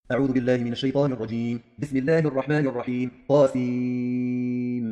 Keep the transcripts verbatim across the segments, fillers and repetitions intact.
أعوذ بالله من الشيطان الرجيم. بسم الله الرحمن الرحيم. طاسيم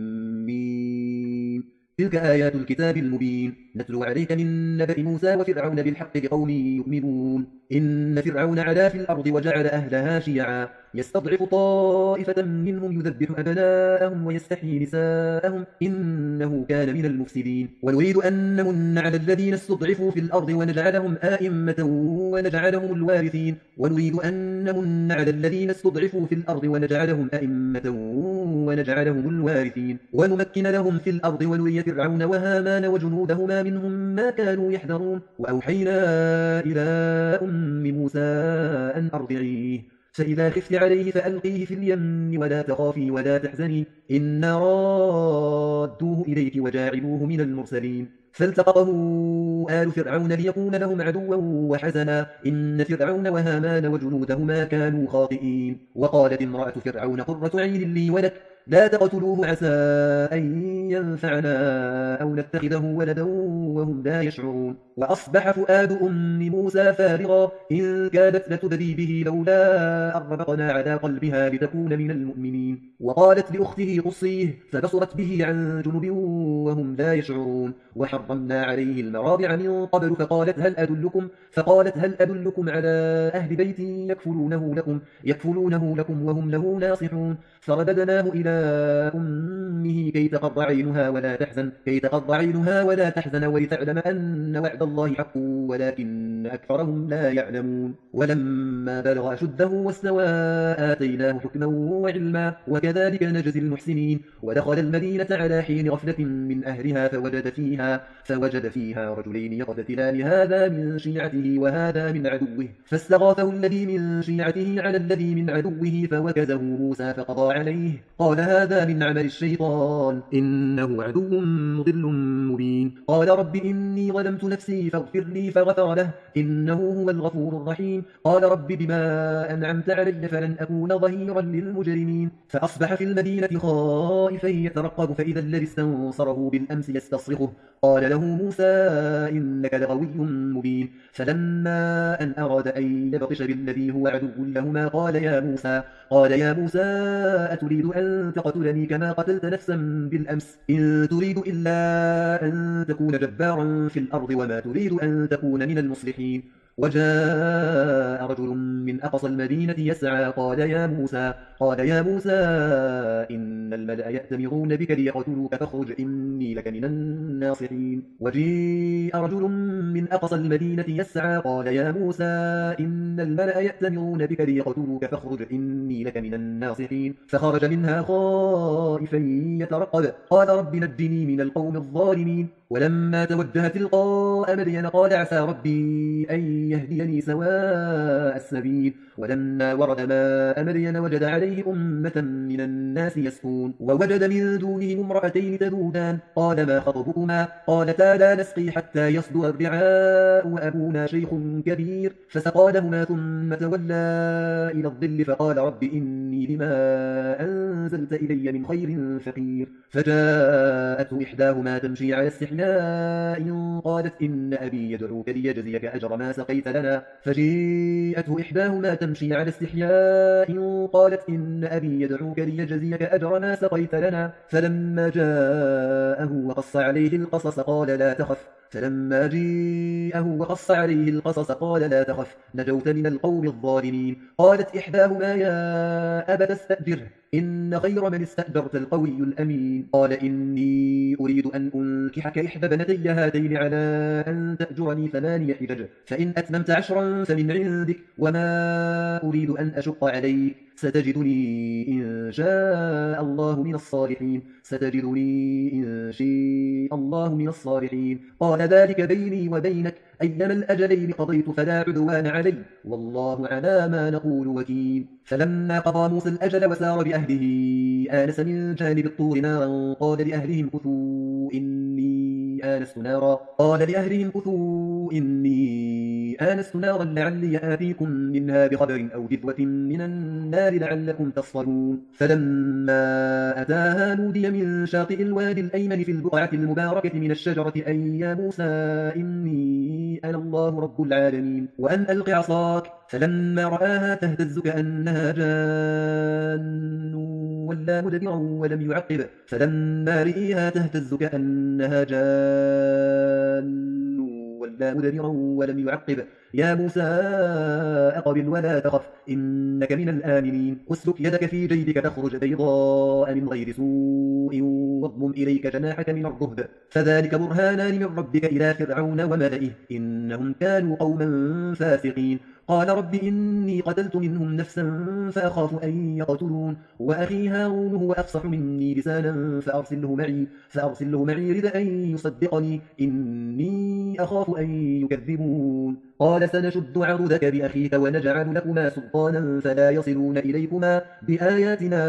ميم. تلك آيات الكتاب المبين نتلو عليك من نبأ موسى وفرعون بالحق لقوم يؤمنون. إن فرعون علا في الأرض وجعل أهلها شيعا يستضعف طائفة منهم يذبح أبناءهم ويستحيي نساءهم إنه كان من المفسدين. ونريد أن نمن على الذين استضعفوا في الأرض ونجعلهم آئمة ونجعلهم الوارثين. ونريد أن نمن على الذين استضعفوا في الأرض ونجعلهم أئمة ونجعلهم الوارثين. ونمكن لهم في الأرض ونري فرعون وهامان وجنودهما منهم ما كانوا يحذرون. وأوحينا إلى أم موسى أن أرضعيه فإذا خفت عليه فألقيه في اليم ولا تخافي ولا تحزني إنا رادوه إليك وجاعلوه من المرسلين. فالتقطه آل فرعون ليكون لهم عدوا وحزنا إن فرعون وهامان وجنودهما كانوا خاطئين. وقالت امرأة فرعون قرة عين لي ولك لا تقتلوه عسى أن ينفعنا أو نتخذه ولدا وهم لا يشعرون. وأصبح فؤاد أم موسى فارغا إن كادت لتبدي به لولا أن ربطنا على قلبها لتكون من المؤمنين. وقالت لأخته قصيه فبصرت به عن جنب وهم لا يشعرون. وحرمنا عليه المراضع من قبل فقالت هل أدلكم فقالت هل أدلكم على أهل بيت يكفلونه لكم يكفلونه لكم وهم له ناصحون. فرددناه إلى أمه كي تقر عينها ولا تحزن كي تقر عينها ولا تحزن ولتعلم أن وعد الله حق ولكن أكثرهم لا يعلمون. ولما بلغ أشده واستوى آتيناه حكما وعلما وكذلك نجزي المحسنين. ودخل المدينة على حين غفلة من أهلها فوجد فيها فوجد فيها رجلين يقتتلان هذا من شيعته وهذا من عدوه فاستغاثه الذي من شيعته على الذي من عدوه فوكزه موسى فقضى عليه قال هذا من عمل الشيطان إنه عدو مضل مبين. قال رب إني ظلمت نفسي فاغفر لي فغفر له إنه هو الغفور الرحيم. قال رب بما أنعمت علي فلن أكون ظهيرا للمجرمين. فأصبح في المدينة خائفا يترقب فإذا الذي استنصره بالأمس يستصرخه قال له موسى إنك لغوي مبين. فلما أن أراد أن يبطش بالذي هو عدو لهما قال يا موسى قال يا موسى أتريد أن تقتلني كما قتلت نفسا بالأمس إن تريد إلا أن تكون جبارا في الأرض وما تريد أن تكون من المصلحين. وجاء رجل من أقصى المدينة يسعى قال يا موسى قال يا موسى إن الملأ يأتمرون بك ليقتلوك فاخرج إني لك من الناصحين. وجيء رجل من أقصى المدينة يسعى قال يا موسى إن الملأ يأتمرون بك ليقتلوك فاخرج إني لك من الناصحين. فخرج منها خائفا يترقب قال رب نجني من القوم الظالمين. ولما توجه تلقاء مدين قال عسى ربي أن يهديني سواء السبيل. ولما ورد ماء مدين وجد عليه أمة من الناس يسقون ووجد من دونهم امرأتين تذودان قال ما خطبكما قالتا لا نسقي حتى يصدر الرعاء وأبونا شيخ كبير. فسقى لهما ثم تولى إلى الظل فقال رب إني لما أنزلت إلي من خير فقير. فجاءته إحداهما تمشي على استحياء قالت إن أبي يدعوك ليجزيك أجر ما سقيت لنا. فجيءته إحداهما تمشي على استحياء قالت إن أبي يدعوك ليجزيك أجر ما سقيت لنا. فلما جاءه وقص عليه القصص قال لا تخف فلما جاءه وقص عليه القصص قال لا تخف نجوت من القوم الظالمين. قالت إحداهما يا أبت استأجره إن خير من استأجرت القوي الأمين. قال إني أريد أن أنكحك إحدى بنتي هاتين على أن تأجرني ثماني حجج فإن أتممت عشرا فمن عندك وما أريد أن أشق عليك ستجدني إن شاء الله من الصالحين ستجدني إن شاء الله من الصالحين. قال ذلك بيني وبينك أيما الأجلين قضيت فلا عدوان علي والله على ما نقول وكيل. فلما قضى موسى الأجل وسار بأهله آنس من جانب الطور نارا قال لأهلهم كثوا إني آنست نارا. قال لأهلهم كثوا إني آنست نارا لعلي آتيكم منها بخبر أو جذوة من النار لعلكم تصطلون. فلما أتاها نودي من شاطئ الوادي الأيمن في البقعة المباركة من الشجرة أي يا موسى إني أنا الله رب العالمين وأن ألق عصاك. فلما رآها تهتز كأنها جان ولا مدبرا ولم يعقب. فلما رئيها تهتز كأنها جان ولا مدبرا ولم يعقب. يا موسى أقبل ولا تخف إنك من الآمنين. اسلك يدك في جيبك تخرج بيضاء من غير سوء واضمم إليك جناحك من الرهب فذلك برهانان من ربك إلى فرعون وملئه إنهم كانوا قوما فاسقين. قال رب إني قتلت منهم نفسا فأخاف أن يقتلون وأخي هارون هو أفصح مني لسانا فأرسله معي, فأرسله معي رد أن يصدقني إني أخاف أن يكذبون. قال سنشد عضدك بأخيك ونجعل لكما سلطانا فلا يصلون إليكما بآياتنا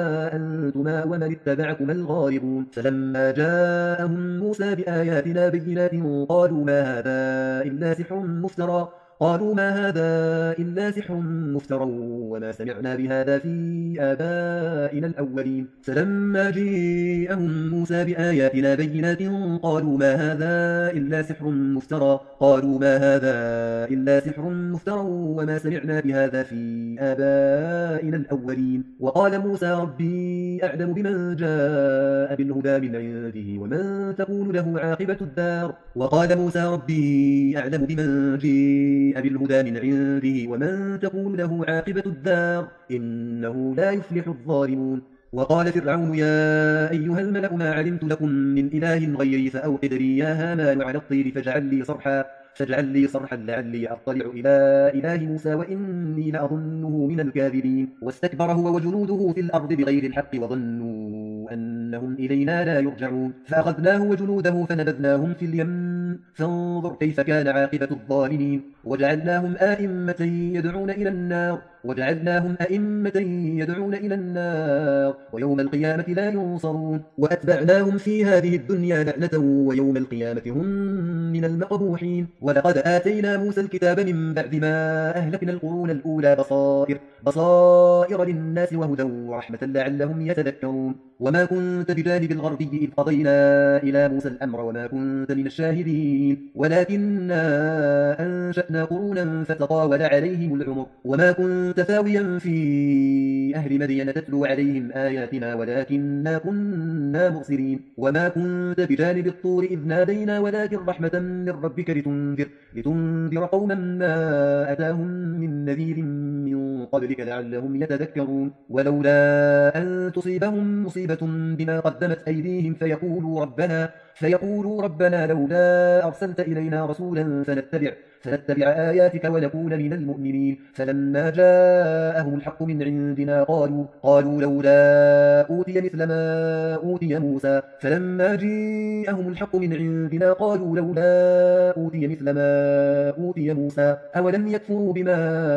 أنتما ومن اتبعكما الغالبون. فلما جاءهم موسى بآياتنا بينات قالوا ما هذا إلا سحر مفترى قالوا ما هذا إلا سحر مفترى وما سمعنا بهذا في آبائنا الأولين. فلما جاءهم موسى بآياتنا بينات قالوا ما هذا إلا سحر مفترى قالوا ما هذا إلا سحر مفترى وما سمعنا بهذا في آبائنا الأولين. وقال موسى ربي أعلم بمن جاء بالهدى من عنده ومن تكون له عاقبة الدار. وقال موسى ربي أعلم بمن جاء بالهدى من عنده ومن تكون له عاقبة الدار إنه لا يفلح الظالمون. وقال فرعون يا أيها الملأ ما علمت لكم من إله غيري فأوقد لي يا هامان على الطير فاجعل لي صرحا فاجعل لي صرحا لعلي أطلع إلى إله موسى وإني لأظنه من الكاذبين. واستكبر هو وجنوده في الأرض بغير الحق وظنوا أنهم إلينا لا يرجعون. فأخذناه وجنوده فنبذناهم في اليم فانظر كيف كان عاقبة الظالمين. وجعلناهم آئمة يدعون إلى النار وجعلناهم أئمة يدعون إلى النار ويوم القيامة لا ينصرون. وأتبعناهم في هذه الدنيا لعنة ويوم القيامة هم من المقبوحين. ولقد آتينا موسى الكتاب من بعد ما أهلكنا القرون الأولى بصائر بصائر للناس وهدى ورحمة لعلهم يتذكرون. وما كنت بجانب الغربي إذ قضينا إلى موسى الأمر وما كنت من الشاهدين ولكننا أنشأنا قرونا فتطاول عليهم العمر. وما كنت ثاويا في أهل مدين تتلو عليهم آياتنا ولكننا كنا مرسلين. وما كنت بجانب الطور إذ نادينا ولكن رحمة من ربك لتنذر, لتنذر قوما ما أتاهم من نذير من قبلك لعلهم يتذكرون. ولولا أن تصيبهم مصيبة بما قدمت أيديهم فيقولوا ربنا فيقولوا ربنا لولا أرسلت إلينا رسولا فنتبع فنتبع آياتك ونكون من المؤمنين. فلما جاءهم الحق من عندنا قالوا قالوا لولا أوتي مثل ما أوتي موسى فلما جاءهم الحق من عندنا قالوا لولا أوتي مثل ما أوتي موسى أولم يكفروا بما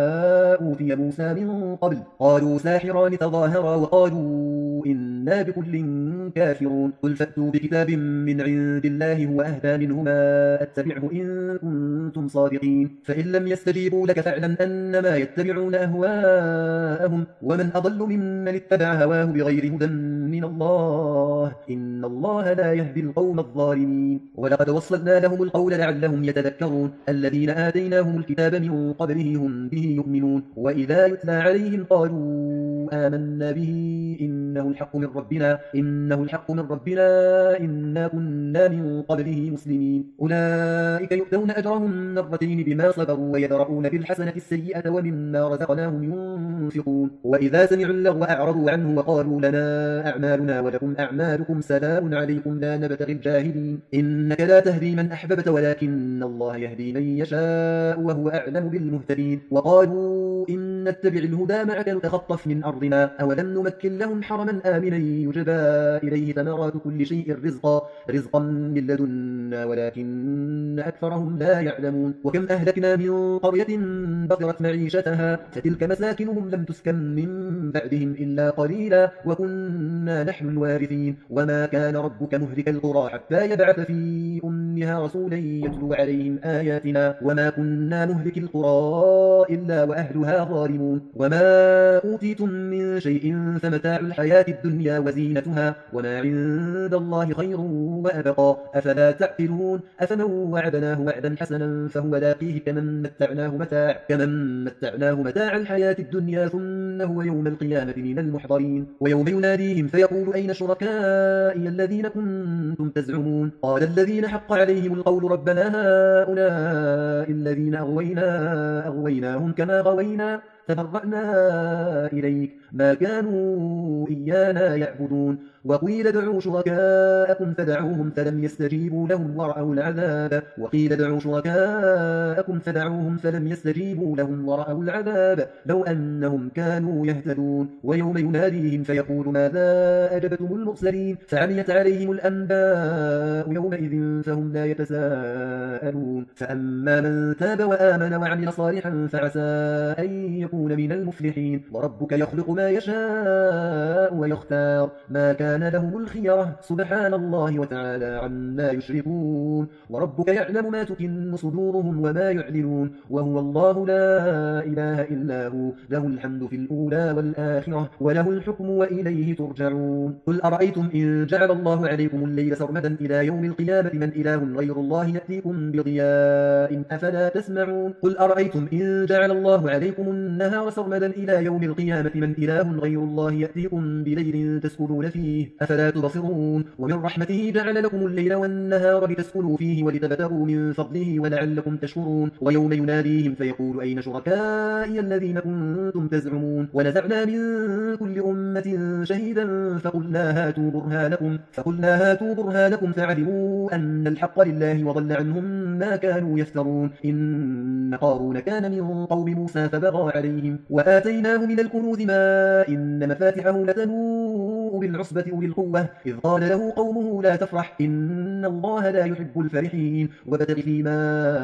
أوتي موسى من قبل قالوا ساحران تظاهرا وقالوا إنا بكل كافرون. قل فأتوا بكتاب من عند الله هو أهدى منهما أتبعه إن كنتم صادقين. فإن لم يستجيبوا لك فاعلم أنما يتبعون أهواءهم ومن أضل ممن اتبع هواه بغير هدى من الله إن الله لا يهدي القوم الظالمين. ولقد وصلنا لهم القول لعلهم يتذكرون. الذين آتيناهم الكتاب من قبله هم به يؤمنون وإذا يتلى عليهم قالوا آمنا به إنه الحق من ربنا إنه الحق من ربنا إنا كنا من قبله مسلمين. أولئك يؤتون أجرهم مرتين بما صبروا ويدرؤون بالحسنة السيئة ومما رزقناهم ينفقون. وإذا سمعوا اللغو أعرضوا عنه وقالوا لنا أعمالنا ولكم أعمالكم سلام عليكم لا نبتغي الجاهلين. إنك لا تهدي من أحببت ولكن الله يهدي من يشاء وهو أعلم بالمهتدين. وقالوا إن نتبع الهدى معك نتخطف من أرضنا أولم نمكن لهم حرما آمنا يجبى إليه ثمرات كل شيء رزقا رزقا من لدنا ولكن أكثرهم لا يعلمون وكم أهلكنا من قرية بطرت معيشتها فتلك مساكنهم لم تسكن من بعدهم إلا قليلا وكنا نحن الوارثين وما كان ربك مهلك القرى حتى يبعث في أمها رسولا يتلو عليهم آياتنا وما كنا مهلك القرى إلا وأهلها ظالمون وما أوتيتم من شيء فمتاع الحياة الدنيا وزينتها وما عند الله خير وأبقى أفلا تعقلون أفمن وعدناه وعدا حسنا فهو لاقيه كمن متعناه متاع كمن متعناه متاع الحياة الدنيا ثم هو يوم القيامة من المحضرين ويوم يناديهم فيقول أين شركائي الذين كنتم تزعمون قال الذين حق عليهم القول ربنا هؤلاء الذين أغوينا أغويناهم كما غوينا تبرأنا إليك ما كانوا إيانا يعبدون وقيل ادعوا شركاءكم فدعوهم فلم يستجيبوا لهم ورأوا العذاب وقيل ادعوا شركاءكم فدعوهم فلم يستجيبوا لهم ورأوا العذاب لو أنهم كانوا يهتدون ويوم يناديهم فيقول ماذا أجبتم المرسلين فعميت عليهم الأنباء يومئذ فهم لا يتساءلون فأما من تاب وآمن وعمل صالحا فعسى أن يكون من المفلحين وربك يخلق ما يشاء ويختار ما كان لهم الخيرة سبحان الله وتعالى عما يشركون وربك يعلم ما تكن صدورهم وما يعلنون وهو الله لا إله إلا هو له الحمد في الأولى والآخرة وله الحكم وإليه ترجعون قل أرأيتم إن جعل الله عليكم الليل سرمدا إلى يوم القيامة من إله غير الله يأتيكم بضياء أفلا تسمعون قل أرأيتم إن جعل الله عليكم النهار سرمدا إلى يوم القيامة من إله غير الله يأتيكم بليل تسكنون فيه أفلا تبصرون ومن رحمته جعل لكم الليل والنهار لتسكنوا فيه ولتبتغوا من فضله ولعلكم تشكرون ويوم يناديهم فيقول أين شركائي الذين كنتم تزعمون ونزعنا من كل أمة شهيدا فقلنا هاتوا برهانكم فقلنا هاتوا برهانكم فعلموا أن الحق لله وضل عنهم ما كانوا يفترون إن قارون كان من قوم موسى فبغى عليهم وآتيناه من الكنوز ما إن مفاتحه لتنوء بالعصبة أولي القوة إذ قال له قومه لا تفرح إن الله لا يحب الفرحين وابتغ فيما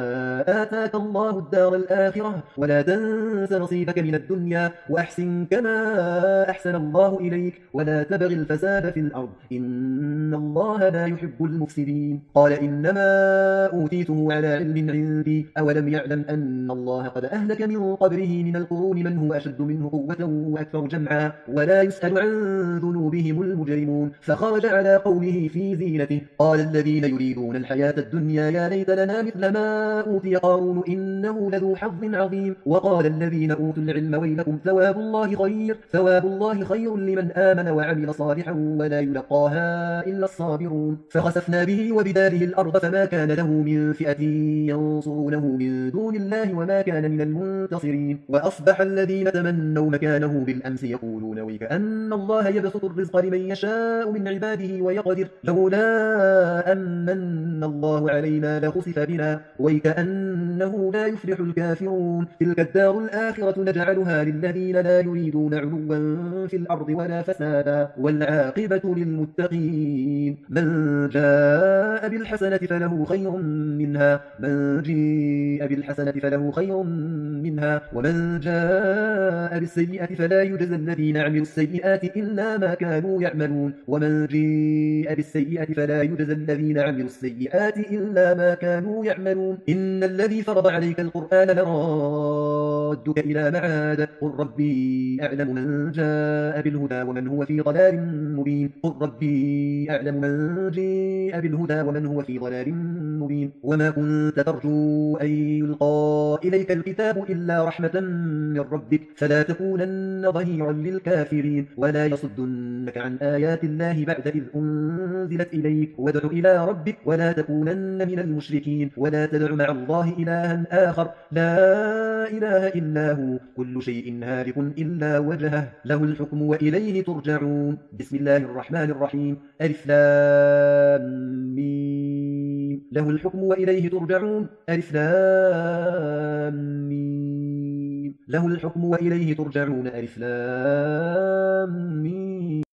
آتاك الله الدار الآخرة ولا تنس نصيبك من الدنيا وأحسن كما أحسن الله إليك ولا تبغ الفساد في الأرض إن الله لا يحب المفسدين قال إنما أوتيته على علم عندي أولم يعلم أن الله قد أهلك من قبله من القرون من هو أشد منه قوة وأكثر جمعا ولا يسأل عن ذنوبهم المجرمون فخرج على قومه في زينته قال الذين يريدون الحياة الدنيا يا ليت لنا مثل ما أوتي قارون إنه لذو حظ عظيم وقال الذين أوتوا العلم ويلكم ثواب الله خير ثواب الله خير لمن آمن وعمل صالحا ولا يلقاها إلا الصابرون فخسفنا به وبداره الأرض فما كان له من فئة ينصرونه من دون الله وما كان من المنتصرين وأصبح الذين تمنوا مكانه بالأمس يقولون ويكأن الله يبسط الرزق لمن يشاء من عباده ويقدر لولا أمن الله علينا لخسف بنا ويكأنه لا يفلح الكافرون تلك الدار الآخرة نجعلها للذين لا يريدون علوا في الأرض ولا فسادا والعاقبة للمتقين من جاء بالحسنة فله خير منها من جاء بالحسنة فله خير منها ومن جاء بالسيئة فلا يجزى الذين عملوا السيئات إلا ما كانوا يعملون ومن جاء بالسيئة فلا يجزى الذين عملوا السيئات إلا ما كانوا يعملون إن الذي فرض عليك القرآن لرادك إلى معاد قل ربي أعلم من جاء بالهدى ومن هو في ضلال مبين قل ربي أعلم من جاء بالهدى ومن هو في ضلال مبين وما كنت ترجو أن يلقى إليك الكتاب إلا رحمة من ربك فلا تكونن ظهيرا للكافرين ولا يصدنك عن آيات الله بعد إذ أنزلت إليك وادع إلى ربك ولا تكونن من المشركين ولا تدع مع الله إلها آخر لا إله إلا هو كل شيء هالك إلا وجهه له الحكم وإليه ترجعون بسم الله الرحمن الرحيم ألف لام ميم له الحكم وإليه ترجعون ألف لام ميم له الحكم وإليه ترجعون. ألف لام ميم.